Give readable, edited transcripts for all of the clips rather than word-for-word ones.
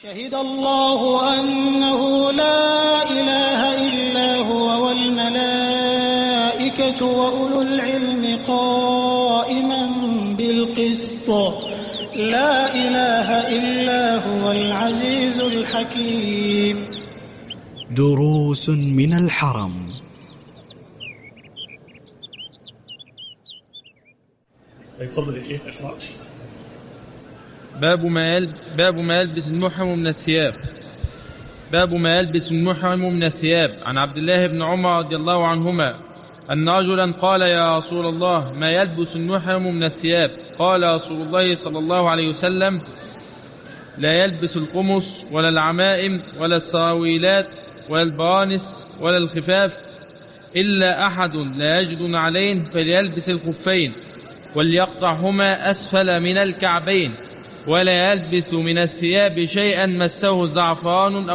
شهد الله أنه لا إله إلا هو والملائكة وأولو العلم قائما بالقسط لا إله إلا هو العزيز الحكيم. دروس من الحرم. تفضل يا شيخ أشرح. باب ما يلبس المحرم من الثياب. باب ما يلبس المحرم من الثياب. عن عبد الله بن عمر رضي الله عنهما أن رجلا قال: يا رسول الله، ما يلبس المحرم من الثياب؟ قال رسول الله صلى الله عليه وسلم: لا يلبس القمص ولا العمائم ولا السراويلات ولا البرانس ولا الخفاف إلا أحد لا يجد نعلين فليلبس الخفين وليقطعهما أسفل من الكعبين، ولا يلبس من الثياب شيئا مسه زعفران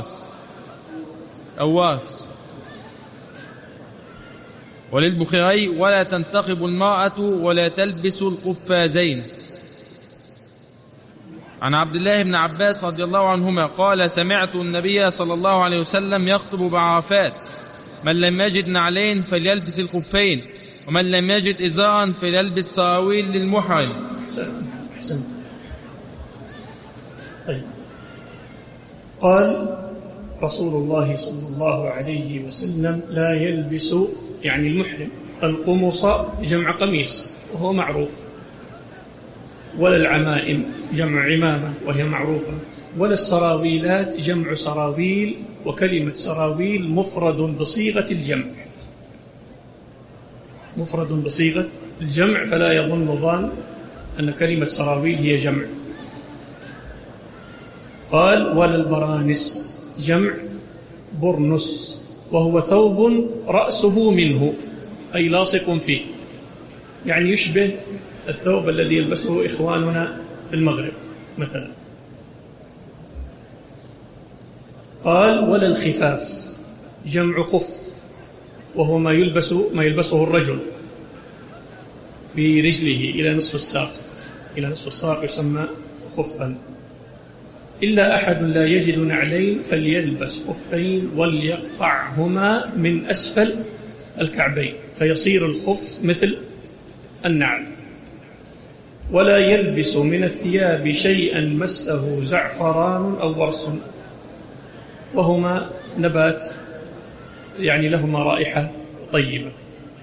أو واس. وللبخاري: ولا تنتقب المرأة ولا تلبس القفازين. عن عبد الله بن عباس رضي الله عنهما قال: سمعت النبي صلى الله عليه وسلم يخطب بعرفات: من لم يجد نعلين فليلبس الخفين، ومن لم يجد إزارا فليلبس سراويل للمحرم. أحسن. طيب. قال رسول الله صلى الله عليه وسلم: لا يلبس، يعني المحرم، القمص جمع قميص وهو معروف، ولا العمائم جمع عمامة وهي معروفة، ولا السراويلات جمع سراويل، وكلمة سراويل مفرد بصيغة الجمع، مفرد بصيغة الجمع، فلا يظن ظان أن كلمة سراويل هي جمع. قال: ولا البرانس جمع برنس، وهو ثوب رأسه منه، أي لاصق فيه، يعني يشبه الثوب الذي يلبسه إخواننا في المغرب مثلا. قال: ولا الخفاف جمع خف، وهو ما يلبسه الرجل في رجله إلى نصف الساق، إلى نصف الساق يسمى خفا. إلا أحد لا يجد نعلين فليلبس خفين وليقطعهما من أسفل الكعبين، فيصير الخف مثل النعل. ولا يلبس من الثياب شيئا مسه زعفران أو ورس، وهما نبات يعني لهما رائحة طيبة.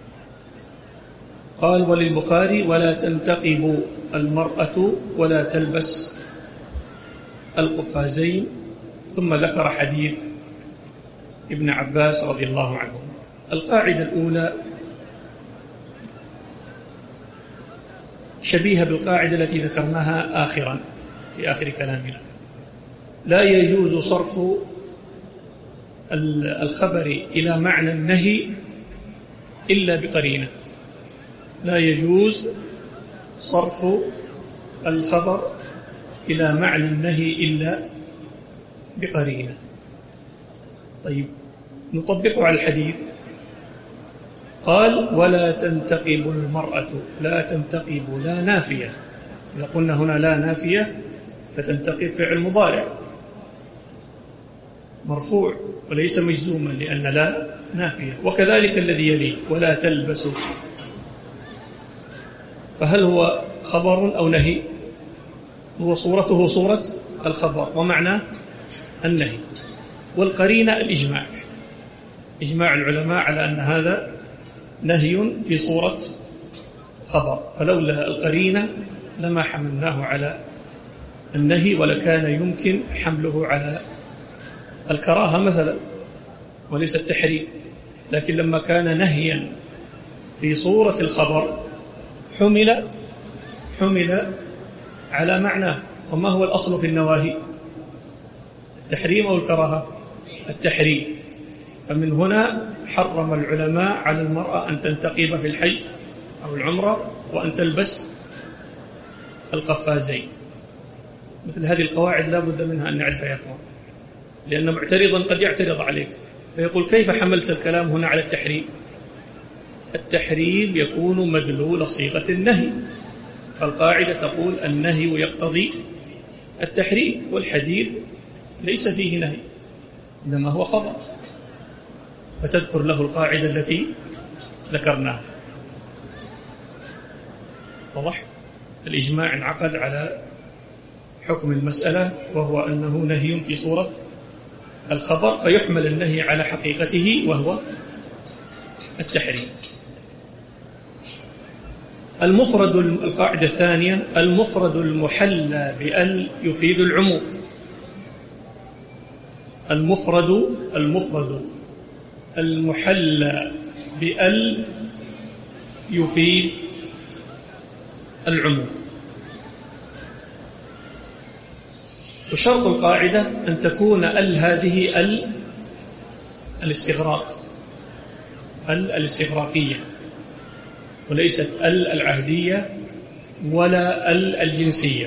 قال: وللبخاري: ولا تنتقب المرأة ولا تلبس القفازين. ثم ذكر حديث ابن عباس رضي الله عنه. القاعدة الأولى شبيهة بالقاعدة التي ذكرناها آخرا في آخر كلامنا: لا يجوز صرف الخبر إلى معنى النهي إلا بقرينة. لا يجوز صرف الخبر إلى معنى النهي إلا بقرينة. طيب، نطبقه على الحديث. قال: ولا تنتقب المرأة. لا تنتقب لا نافية، إذا قلنا هنا لا نافية فتنتقب فعل مضارع مرفوع وليس مجزوما، لأن لا نافية. وكذلك الذي يلي: ولا تلبسوا، فهل هو خبر أو نهي؟ هو صورته صورة الخبر ومعناه النهي. والقرينة الإجماع، إجماع العلماء على أن هذا نهي في صورة خبر، فلولا القرينة لما حملناه على النهي، ولكان يمكن حمله على الكراهة مثلا وليس التحريم. لكن لما كان نهيا في صورة الخبر حمل على معناه. وما هو الأصل في النواهي؟ التحريم أو الكراهة؟ التحريم. فمن هنا حرم العلماء على المرأة أن تنتقب في الحج أو العمرة وأن تلبس القفازين. مثل هذه القواعد لا بد منها أن نعرفها يا أخوان، لأن معترضا قد يعترض عليك فيقول: كيف حملت الكلام هنا على التحريم؟ التحريم يكون مدلول صيغة النهي، فالقاعدة تقول النهي يقتضي التحريم، والحديث ليس فيه نهي، إنما هو خبر، فتذكر له القاعدة التي ذكرناها. واضح؟ الإجماع انعقد على حكم المسألة، وهو أنه نهي في صورة الخبر، فيحمل النهي على حقيقته وهو التحريم. المفرد، القاعدة الثانية: المفرد المحلى بأل يفيد العموم. المفرد المحلى بأل يفيد العموم. وشرط القاعدة أن تكون ال هذه الاستغراق، الاستغراقية، وليست العهدية ولا الجنسية.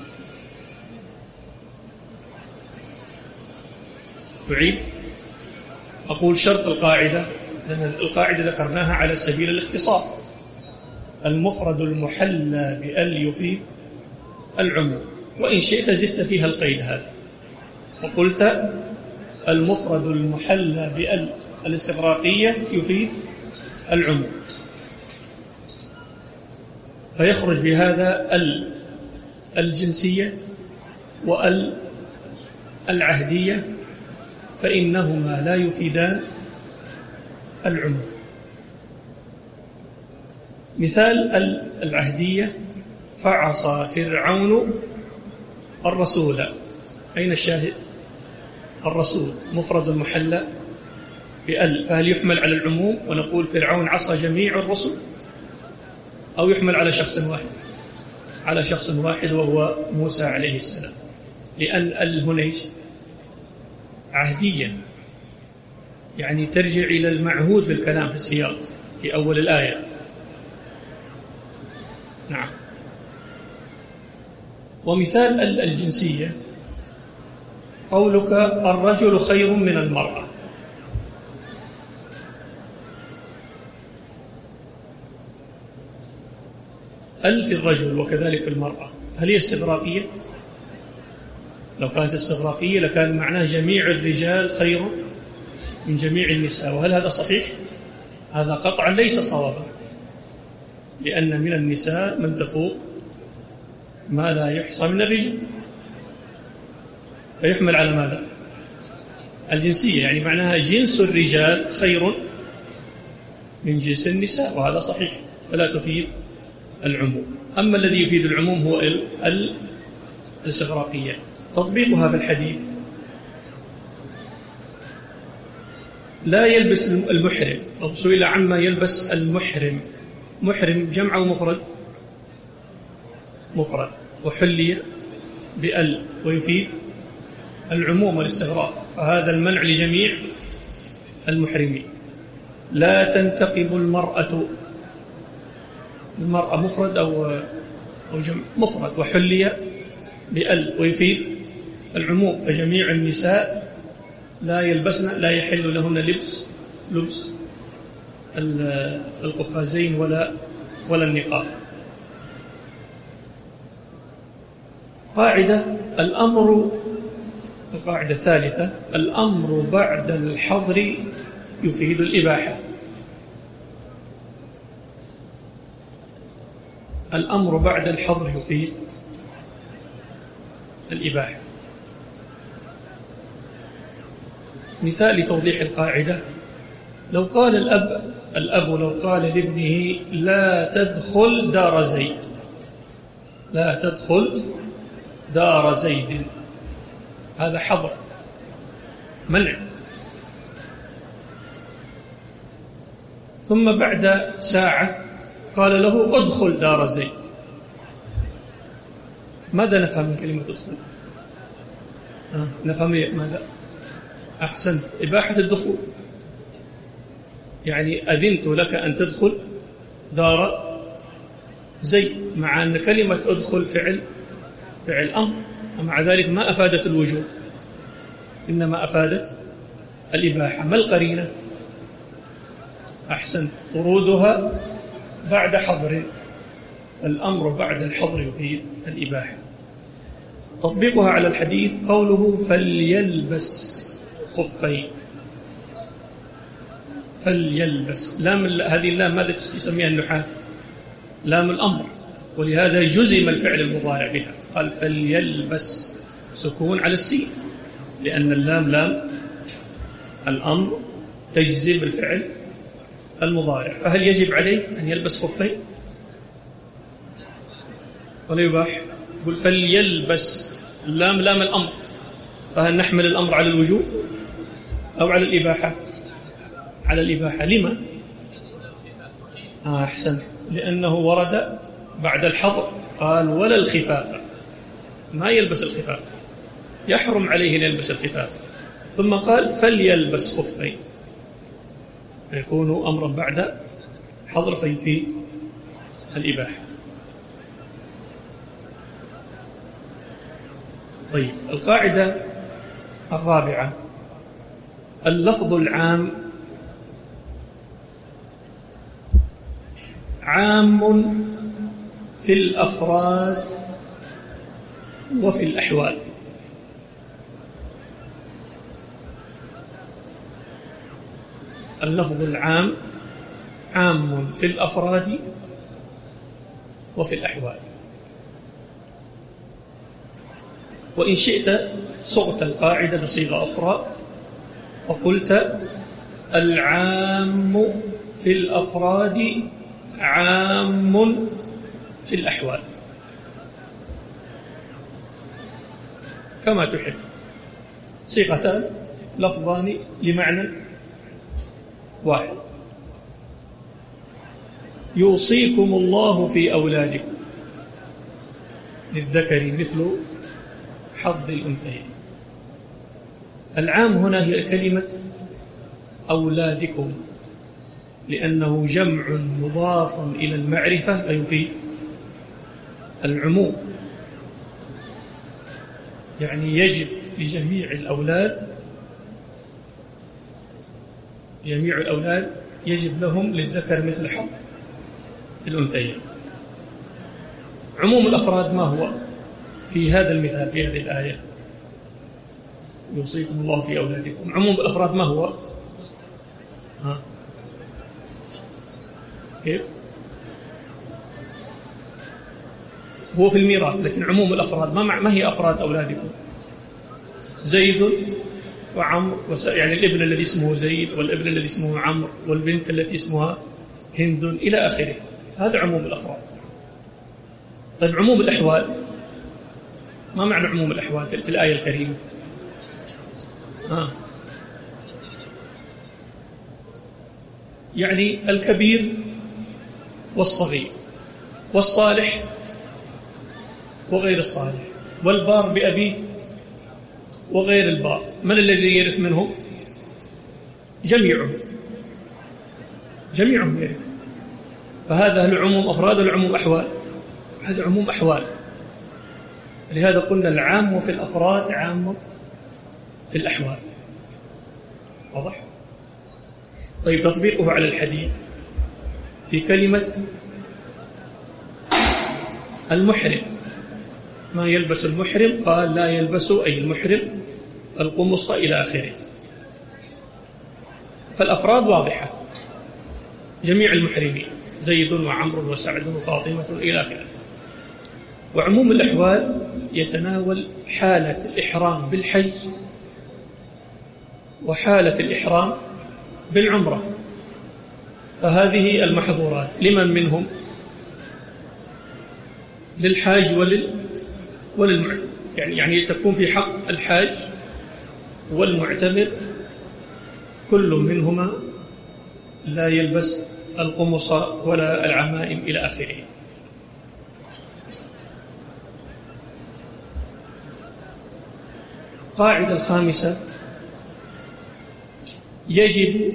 أعيد، أقول شرط القاعدة، لأن القاعدة ذكرناها على سبيل الاختصار. المفرد المحلى بأل يفيد العموم، وإن شئت زدت فيها القيد هذا، فقلت المفرد المحلى بأل الاستغراقية يفيد العموم، فيخرج بهذا الجنسية والعهدية، فإنهما لا يفيدان العموم. مثال العهدية: فعصى فرعون الرسول. أين الشاهد؟ الرسول مفرد محلى بأل، فهل يحمل على العموم ونقول فرعون عصى جميع الرسل، أو يحمل على شخص واحد؟ على شخص واحد وهو موسى عليه السلام، لأن الهنيش عهدية، يعني ترجع إلى المعهود في الكلام في السياق في أول الآية. نعم. ومثال الجنسية: قولك الرجل خير من المرأة. في الرجل وكذلك المرأة، هل هي استغراقية؟ لو كانت استغراقية لكان معناه جميع الرجال خير من جميع النساء، وهل هذا صحيح؟ هذا قطعا ليس صوابا، لأن من النساء من تفوق ما لا يحصى من الرجال، فيحمل على ماذا؟ الجنسية، يعني معناها جنس الرجال خير من جنس النساء، وهذا صحيح، فلا تفيد العموم. أما الذي يفيد العموم هو الاستغراقية. تطبيقها بالحديث: لا يلبس المحرم، أو سئل عما يلبس المحرم. محرم جمع ومفرد؟ مفرد، وحلي بأل ويفيد العموم والاستغراق، فهذا المنع لجميع المحرمين. لا تنتقب المرأة مفرد أو جمع؟ مفرد، وحلي بأل ويفيد العموم، فجميع النساء لا يلبسن، لا يحل لهن لبس القفازين ولا النقاب. القاعدة الثالثة: الأمر بعد الحظر يفيد الإباحة. الأمر بعد الحظر يفيد الإباحة. مثال لتوضيح القاعدة: لو قال الأب لو قال لابنه لا تدخل دار زيد، لا تدخل دار زيد، هذا حظر، منع. ثم بعد ساعة قال له ادخل دار زيد، ماذا نفهم من كلمة ادخل؟ نفهم ماذا؟ أحسنت، إباحة الدخول، يعني أذنت لك أن تدخل دار زيد، مع أن كلمة ادخل فعل أمر، ومع ذلك ما أفادت الوجوب، إنما أفادت الإباحة. ما القرينة؟ أحسنت، ورودها بعد حظر، الأمر بعد الحظر يفيد الإباحة. تطبيقها على الحديث قوله فليلبس خفين. فليلبس، هذه اللام ماذا يسميها النحاة؟ لام الأمر، ولهذا جزم الفعل المضارع بها. قال فليلبس، سكون على السين، لأن اللام لام الأمر تجزم الفعل المضارع. فهل يجب عليه أن يلبس خفين ولا يباح؟ يقول فليلبس، اللام لام الأمر، فهل نحمل الأمر على الوجوب أو على الإباحة؟ على الإباحة. لما؟ أحسن، لأنه ورد بعد الحظر قال ولا الخفاف، ما يلبس الخفاف، يحرم عليه أن يلبس الخفاف، ثم قال فليلبس خفين، يكون أمرا بعد حظر في الإباحة. طيب، القاعدة الرابعة: اللفظ العام عام في الأفراد وفي الأحوال. اللفظ العام عام في الأفراد وفي الأحوال. وإن شئت صغت القاعدة بصيغة أخرى فقلت العام في الأفراد عام في الأحوال، كما تحب. صيغتان، لفظان لمعنى واحد. يوصيكم الله في أولادكم للذكر مثل حظ الأنثيين. العام هنا هي كلمة أولادكم، لأنه جمع مضاف إلى المعرفة فيفيد العموم، يعني يجب لجميع الأولاد، جميع الأولاد يجب لهم للذكر مثل حظ الأنثيين. عموم الأفراد ما هو في هذا المثال، في هذه الآية؟ يوصيكم الله في أولادكم. عموم الأفراد ما هو؟ كيف؟ هو في الميراث، لكن عموم الأفراد ما هي أفراد أولادكم؟ زيد وعمر، يعني الابن الذي اسمه زيد، والابن الذي اسمه عمرو، والبنت التي اسمها هند، إلى آخره. هذا عموم الأفراد. طيب، عموم الأحوال، ما معنى عموم الأحوال في الآية الكريمة؟ يعني الكبير والصغير والصالح وغير الصالح، والبار بأبيه وغير البار. من الذي يرث منهم؟ جميعهم يرث. فهذا هل عموم أفراد ولا عموم أحوال؟ هذا عموم أحوال. لهذا قلنا العام في الأفراد عام في الأحوال. واضح؟ طيب، تطبيقه على الحديث في كلمة المحرم. ما يلبس المحرم؟ قال لا يلبس، أي المحرم، القمص إلى آخره. فالأفراد واضحة، جميع المحرمين، زيد وعمرو وسعد وفاطمة إلى آخره. وعموم الأحوال يتناول حالة الإحرام بالحج وحالة الإحرام بالعمرة. فهذه المحظورات لمن منهم؟ للحاج وللمعتمر، يعني تكون في حق الحاج والمعتمر، كل منهما لا يلبس القمص ولا العمائم إلى آخره. القاعدة الخامسة: يجب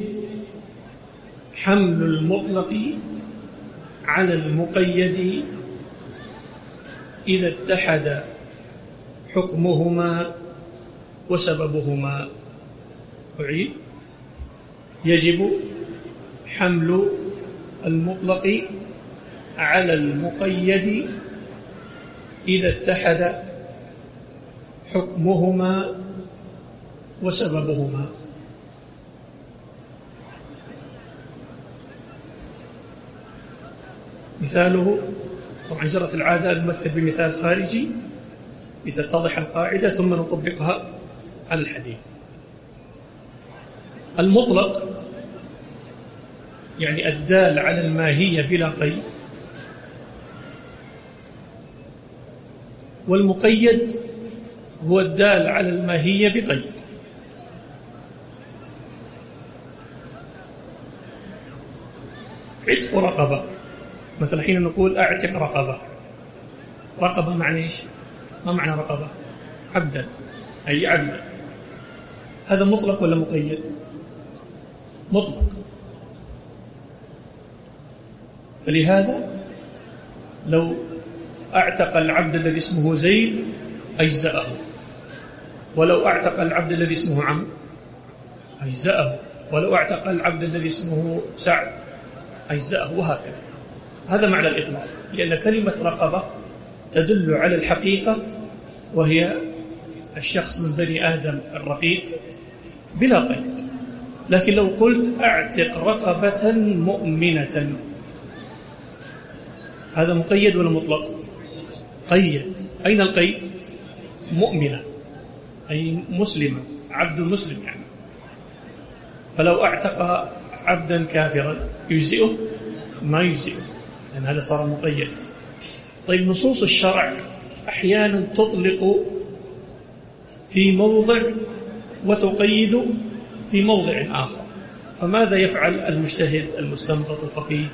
حمل المطلق على المقيد إذا اتحد حكمهما وسببهما. أعيد: يجب حمل المطلق على المقيد إذا اتحد حكمهما وسببهما. مثاله، طبعا جرت العادة أن نمثل بمثال خارجي لتتضح القاعدة ثم نطبقها على الحديث. المطلق يعني الدال على الماهية بلا قيد، والمقيد هو الدال على الماهية بقيد. عتق رقبة مثلا، حين نقول أعتق رقبة، رقبة معنى إيش؟ ما معنى رقبة؟ عبدا، أي عبدا. هذا مطلق ولا مقيد؟ مطلق. فلهذا لو أعتق العبد الذي اسمه زيد أجزأه، ولو أعتق العبد الذي اسمه عمرو أجزأه، ولو أعتق العبد الذي اسمه سعد أجزأه، وهكذا. هذا معنى الإطلاق، لأن كلمة رقبة تدل على الحقيقة، وهي الشخص من بني آدم الرقيق بلا قيد. لكن لو قلت أعتق رقبة مؤمنة، هذا مقيد ولا مطلق؟ قيد. أين القيد؟ مؤمنة، أي مسلمة، عبد مسلم يعني. فلو أعتق عبدا كافرا يجزئه؟ ما يجزئه، لأن هذا صار مقيد. طيب، نصوص الشرع أحيانا تطلق في موضع وتقيد في موضع آخر، فماذا يفعل المجتهد المستنبط الفقيه؟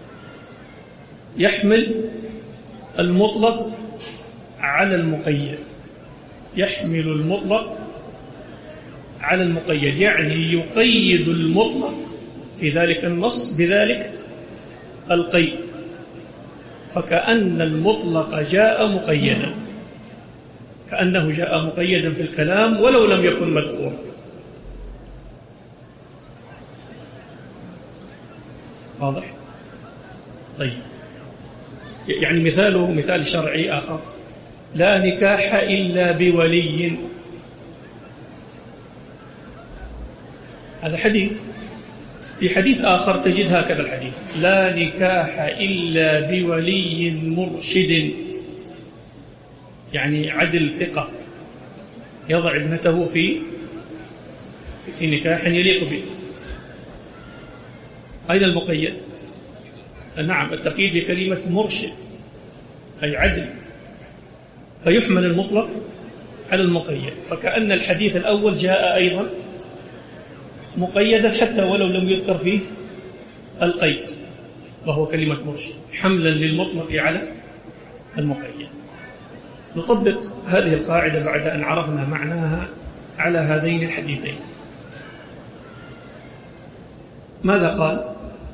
يحمل المطلق على المقيد، يحمل المطلق على المقيد، يعني يقيد المطلق في ذلك النص بذلك القيد، فكأن المطلق جاء مقيدا، كأنه جاء مقيدا في الكلام ولو لم يكن مذكورا. واضح؟ طيب، يعني مثاله مثال شرعي آخر: لا نكاح إلا بولي. هذا حديث. في حديث آخر تجد هكذا الحديث: لا نكاح إلا بولي مرشد، يعني عدل ثقة يضع ابنته في نكاح يليق به. أين المقيد؟ نعم، التقييد في كلمة مرشد أي عدل، فيحمل المطلق على المقيد، فكأن الحديث الأول جاء أيضا مقيدا حتى ولو لم يذكر فيه القيد، وهو كلمة مرشد، حملا للمطلق على المقيد. نطبق هذه القاعدة بعد أن عرفنا معناها على هذين الحديثين. ماذا قال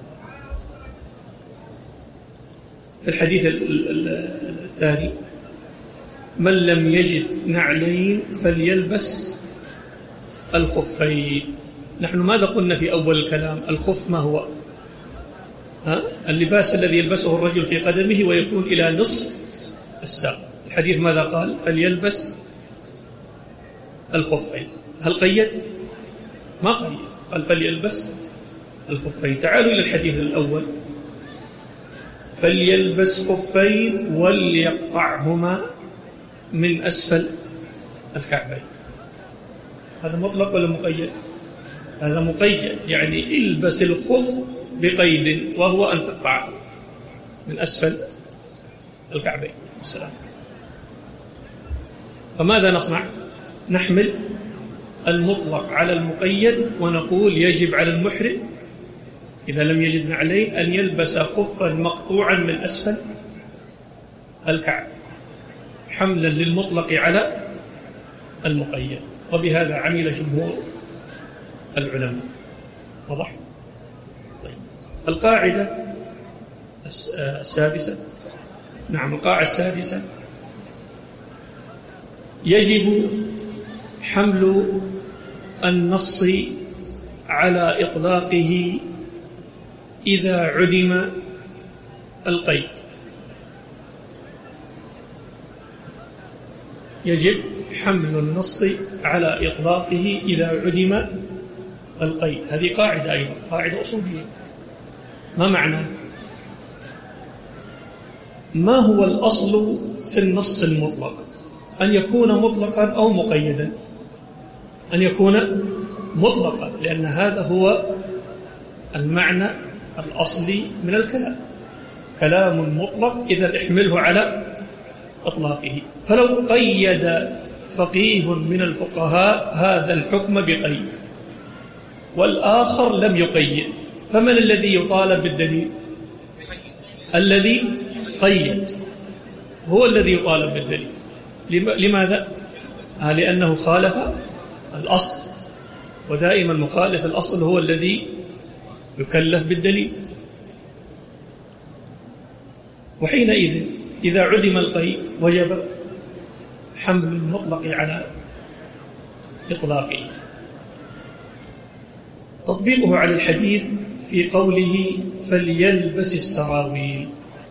في الحديث الثاني؟ من لم يجد نعلين فليلبس الخفين. نحن ماذا قلنا في أول الكلام؟ الخف ما هو؟ اللباس الذي يلبسه الرجل في قدمه ويكون إلى نصف الساق. الحديث ماذا قال؟ فليلبس الخفين. هل قيد؟ ما قيد، قال فليلبس الخفين. تعالوا إلى الحديث الأول: فليلبس خفين وليقطعهما من أسفل الكعبين. هذا مطلق ولا مقيد؟ هذا مقيد، يعني البس الخف بقيد، وهو أن تقطعه من أسفل الكعبين. السلام. فماذا نصنع؟ نحمل المطلق على المقيد، ونقول يجب على المحرم إذا لم يجد نعلين أن يلبس خفا مقطوعا من أسفل الكعب، حملا للمطلق على المقيد. وبهذا عمل جمهور العلماء. واضح؟ طيب، القاعدة السادسة. نعم، القاعدة السادسة: يجب حمل النص على إطلاقه إذا عدم القيد. يجب حمل النص على إطلاقه إذا عدم القيد. هذه قاعدة أيضا، قاعدة أصولية. ما معنى؟ ما هو الأصل في النص المطلق؟ أن يكون مطلقا أو مقيدا. أن يكون مطلقا، لأن هذا هو المعنى الأصلي من الكلام. كلام مطلق إذا احمله على إطلاقه. فلو قيد فقيه من الفقهاء هذا الحكم بقيد والآخر لم يقيد، فمن الذي يطالب بالدليل؟ الذي قيد هو الذي يطالب بالدليل. لماذا؟ لأنه خالف الأصل، ودائما مخالف الأصل هو الذي يكلف بالدليل. وحينئذ إذا عدم القيد وجب حمل المطلق على إطلاقه. تطبيقه على الحديث في قوله فليلبس السراويل.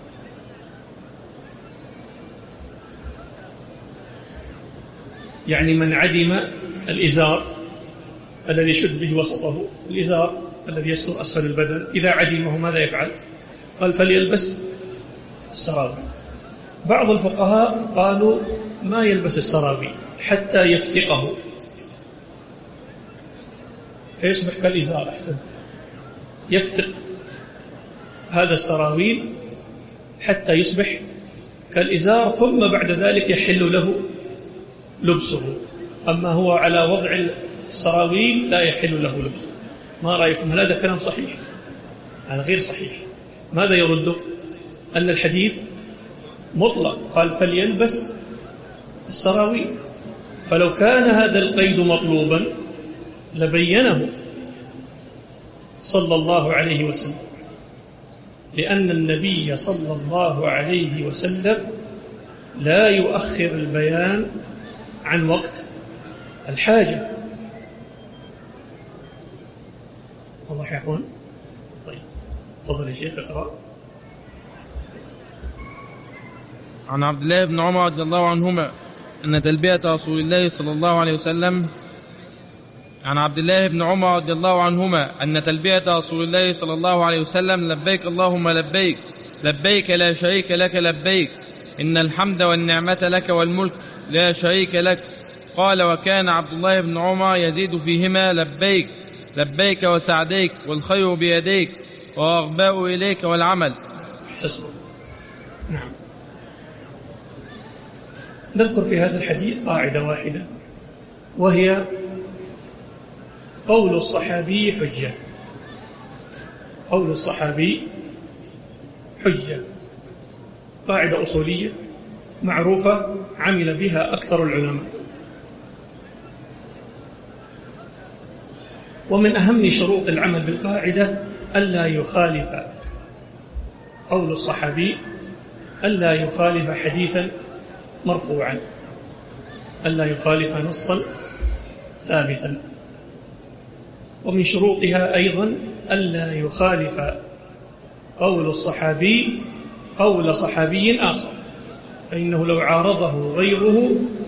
يعني من عدم الإزار الذي يشد به وسطه، الإزار الذي يستر أسفل البدن، إذا عدمه ماذا يفعل؟ قال فليلبس السراويل. بعض الفقهاء قالوا ما يلبس السراويل حتى يفتقه فيصبح كالإزار. أحسن، يفتق هذا السراويل حتى يصبح كالإزار، ثم بعد ذلك يحل له لبسه. أما هو على وضع السراويل لا يحل له لبسه. ما رأيكم؟ هل هذا كلام صحيح؟ هذا غير صحيح. ماذا يرده؟ أن الحديث مطلق، قال فليلبس السراويل. فلو كان هذا القيد مطلوبا لبينه صلى الله عليه وسلم، لأن النبي صلى الله عليه وسلم لا يؤخر البيان عن وقت الحاجة. واضح يا أخوان؟ طيب تفضل يا شيخ اقرأ. عن عبد الله بن عمر رضي الله عنهما أن تلبية رسول الله صلى الله عليه وسلم عن عبد الله بن عمر رضي الله عنهما أن تلبية رسول الله صلى الله عليه وسلم لبيك اللهم لبيك لبيك لا شريك لك لبيك إن الحمد والنعمة لك والملك لا شريك لك. قال وكان عبد الله بن عمر يزيد فيهما لبيك لبيك وسعديك والخير بيديك والرغباء إليك والعمل. نعم. نذكر في هذا الحديث قاعدة واحدة، وهي قول الصحابي حجة. قول الصحابي حجة، قاعدة أصولية معروفة عمل بها أكثر العلماء. ومن أهم شروط العمل بالقاعدة ألا يخالف قول الصحابي، ألا يخالف حديثا مرفوعا، ألا يخالف نصا ثابتا. ومن شروطها أيضا ألا يخالف قول الصحابي قول صحابي آخر، فإنه لو عارضه غيره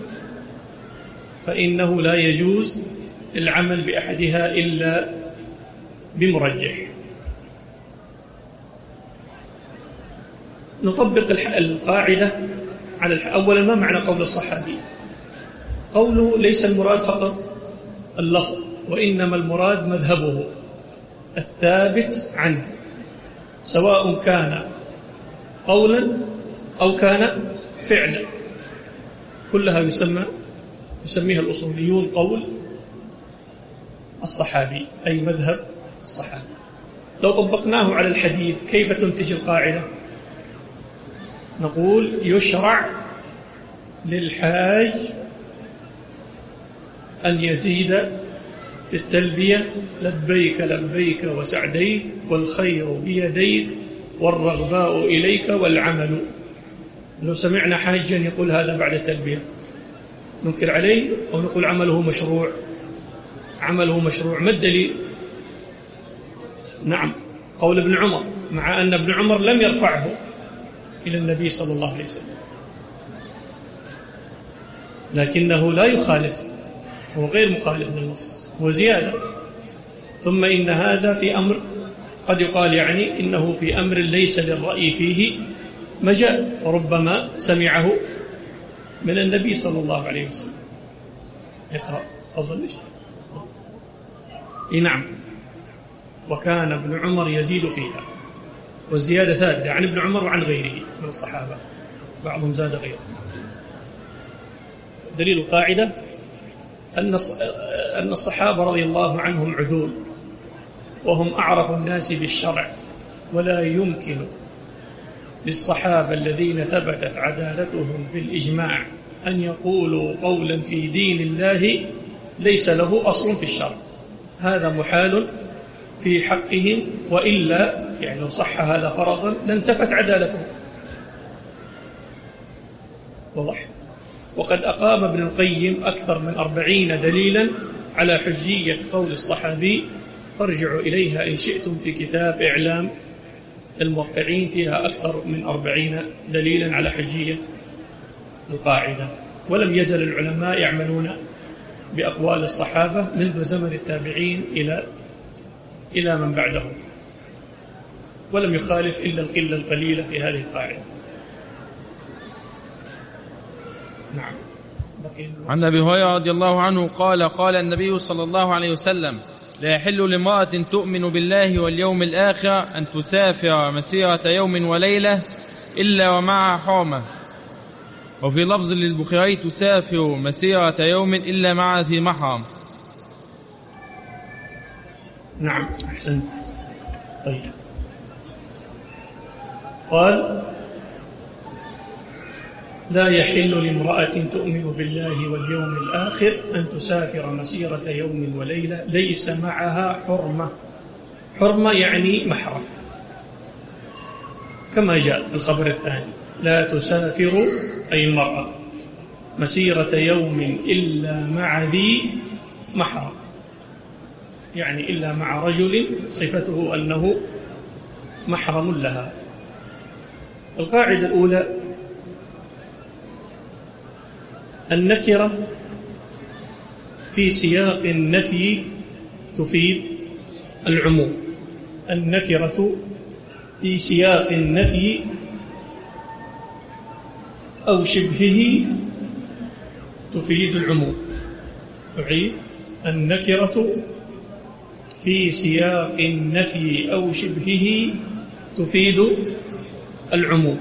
فإنه لا يجوز العمل بأحدها إلا بمرجح. نطبق القاعدة على أولا ما معنى قول الصحابي؟ قوله ليس المراد فقط اللفظ، وإنما المراد مذهبه الثابت عنه، سواء كان قولا أو كان فعلا، كلها يسميها الأصوليون قول الصحابي، أي مذهب الصحابي. لو طبقناه على الحديث كيف تنتج القاعدة؟ نقول يشرع للحاج أن يزيد في التلبية لبيك لبيك وسعديك والخير بيديك والرغباء إليك والعمل. لو سمعنا حاجا يقول هذا بعد التلبية ننكر عليه أو نقول عمله مشروع؟ عمله مشروع. ما الدليل؟ نعم قول ابن عمر، مع أن ابن عمر لم يرفعه إلى النبي صلى الله عليه وسلم. لكنه لا يخالف، هو غير مخالف للنص، هو زيادة. ثم إن هذا في أمر قد يقال يعني إنه في أمر ليس للرأي فيه مجال، فربما سمعه من النبي صلى الله عليه وسلم. اقرأ تفضل. نعم. وكان ابن عمر يزيد فيها، والزيادة ثابتة عن ابن عمر وعن غيره من الصحابة، بعضهم زاد غيره. دليل القاعدة أن الصحابة رضي الله عنهم عدول، وهم أعرف الناس بالشرع، ولا يمكن للصحابة الذين ثبتت عدالتهم بالإجماع أن يقولوا قولا في دين الله ليس له أصل في الشرع، هذا محال في حقهم، وإلا يعني لو صح هذا فرضا لانتفت عدالتهم. واضح. وقد أقام ابن القيم أكثر من 40 دليلا على حجية قول الصحابي، فارجعوا إليها إن شئتم في كتاب إعلام الموقعين، فيها أكثر من 40 دليلا على حجية القاعدة. ولم يزل العلماء يعملون بأقوال الصحابة منذ زمن التابعين إلى من بعدهم، ولم يخالف إلا القلة القليلة في هذه القاعدة. نعم. عن أبي هريرة رضي الله عنه قال: قال النبي صلى الله عليه وسلم: لا يحل لامرأة تؤمن بالله واليوم الآخر أن تسافر مسيرة يوم وليلة إلا ومعها حرمة. وفي لفظ للبخاري: تسافر مسيرة يوم إلا مع ذي محرم. نعم أحسنت. طيب. قال: لا يحل لامرأة تؤمن بالله واليوم الآخر أن تسافر مسيرة يوم وليلة ليس معها حرمة. حرمة يعني محرم، كما جاء في الخبر الثاني: لا تسافر أي المرأة مسيرة يوم إلا مع ذي محرم، يعني إلا مع رجل صفته أنه محرم لها. القاعدة الأولى: النكرة في سياق النفي تفيد العموم. النكرة في سياق النفي أو شبهه تفيد العموم. أعيد: النكرة في سياق النفي أو شبهه تفيد العموم.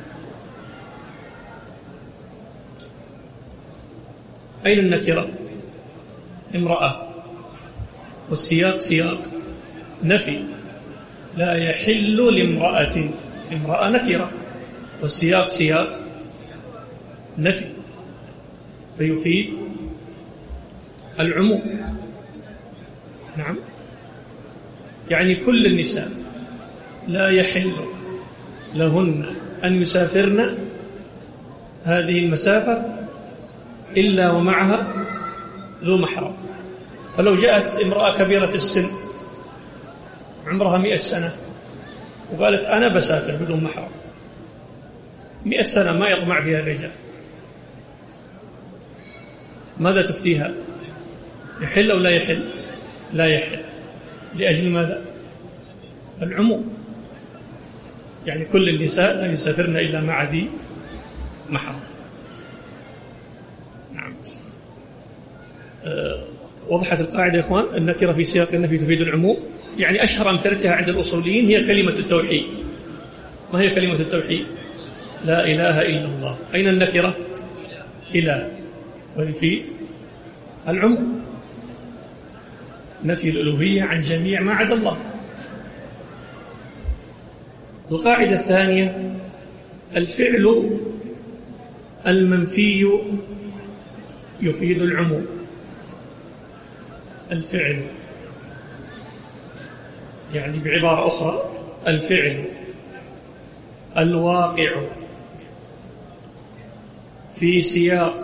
أين النكرة؟ امرأة، والسياق سياق نفي. لا يحل لامرأة، امرأة نكرة، والسياق سياق نفي، فيفيد العموم. نعم. يعني كل النساء لا يحل لهن أن يسافرن هذه المسافة إلا ومعها ذو محرم. فلو جاءت امرأة كبيرة السن عمرها 100 سنة وقالت أنا بسافر بدون محرم، 100 سنة ما يطمع فيها الرجال، ماذا تفتيها؟ يحل أو لا يحل؟ لا يحل. لأجل ماذا؟ العموم، يعني كل النساء لا يسافرن إلا مع ذي محرم. نعم. وضحت القاعدة يا إخوان. النكرة في سياق النفي تفيد العموم. يعني أشهر أمثلتها عند الأصوليين هي كلمة التوحيد. ما هي كلمة التوحيد؟ لا إله إلا الله. أين النكرة؟ إله، ويفيد العموم، نفي الألوهية عن جميع ما عدا الله. القاعدة الثانية: الفعل المنفي يفيد العموم. الفعل، يعني بعبارة أخرى الفعل الواقع في سياق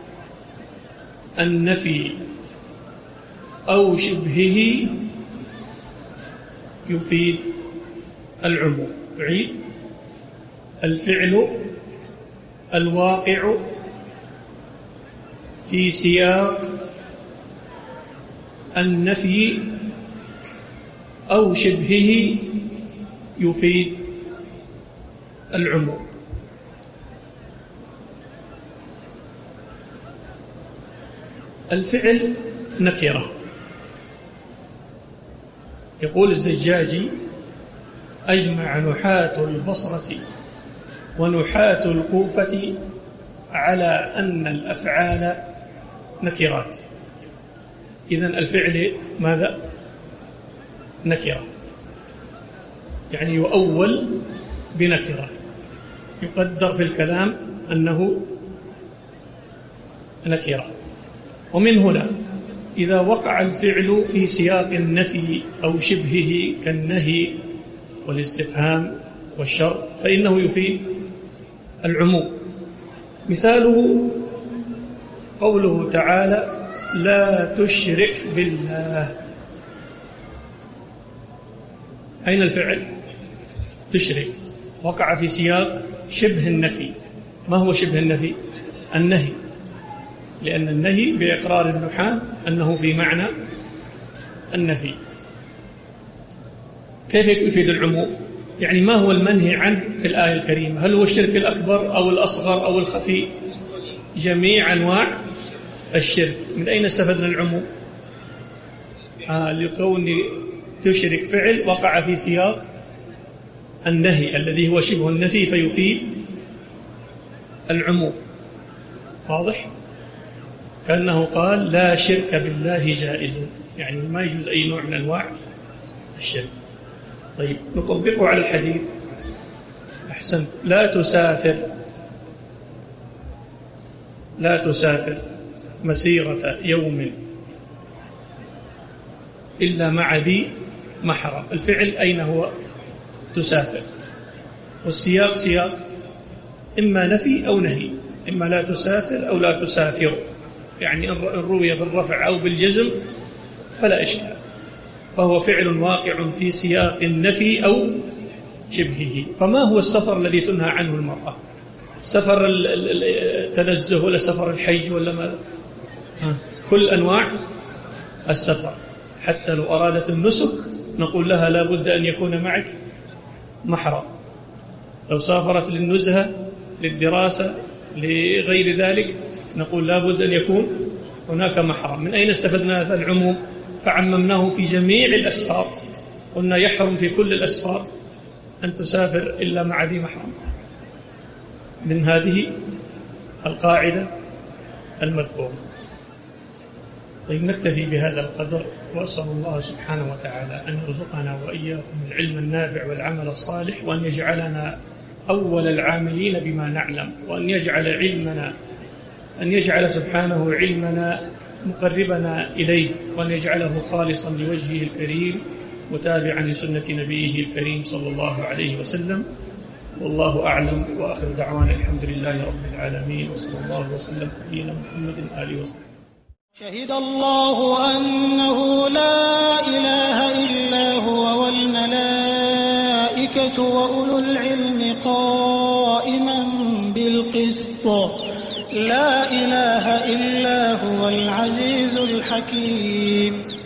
النفي أو شبهه يفيد العموم. أعيد: الفعل الواقع في سياق النفي أو شبهه يفيد العموم. الفعل نكرة. يقول الزجاجي: أجمع نحاة البصرة ونحاة الكوفة على أن الأفعال نكرات. إذن الفعل ماذا؟ نكرة، يعني يؤول بنكرة، يقدر في الكلام أنه نكرة. ومن هنا إذا وقع الفعل في سياق النفي أو شبهه كالنهي والاستفهام والشرط فإنه يفيد العموم. مثاله قوله تعالى: لا تشرك بالله. أين الفعل؟ تشرك، وقع في سياق شبه النفي. ما هو شبه النفي؟ النهي، لأن النهي بإقرار النحاة أنه في معنى النفي. كيف يفيد العموم؟ يعني ما هو المنهي عنه في الآية الكريمة؟ هل هو الشرك الأكبر أو الأصغر أو الخفي؟ جميع أنواع الشرك. من أين استفدنا العموم؟ لكون تشرك فعل وقع في سياق النهي الذي هو شبه النفي فيفيد العموم. واضح؟ كأنه قال: لا شرك بالله جائز، يعني ما يجوز أي نوع من أنواع الشرك. طيب نطبقه على الحديث. أحسنت. لا تسافر مسيرة يوم إلا مع ذي محرم. الفعل أين هو؟ تسافر، والسياق سياق إما نفي أو نهي، إما لا تسافر أو لا تسافر، يعني إن روي بالرفع أو بالجزم فلا إشكال، فهو فعل واقع في سياق النفي أو شبهه. فما هو السفر الذي تنهى عنه المرأة؟ سفر التنزه ولا سفر الحج ولا ما؟ كل أنواع السفر. حتى لو أرادت النسك نقول لها لا بد أن يكون معك محرم. لو سافرت للنزهة، للدراسة، لغير ذلك نقول لا بد أن يكون هناك محرم. من أين استفدنا هذا العموم؟ فعممناه في جميع الأسفار، قلنا يحرم في كل الأسفار أن تسافر إلا مع ذي محرم، من هذه القاعدة المذكورة. طيب نكتفي بهذا القدر، وأسأل الله سبحانه وتعالى أن يرزقنا وإياكم العلم النافع والعمل الصالح، وأن يجعلنا أول العاملين بما نعلم، وأن يجعل سبحانه علمنا مقربنا إليه، وأن يجعله خالصا لوجهه الكريم متابعا لسنة نبيه الكريم صلى الله عليه وسلم. والله أعلم، وآخر دعوانا الحمد لله رب العالمين، وصلى الله وسلم على نبينا محمد آله وصحبه. شهد الله أنه لا إله إلا هو والملائكة وأولو العلم قائما بالقسط لا إله إلا هو العزيز الحكيم.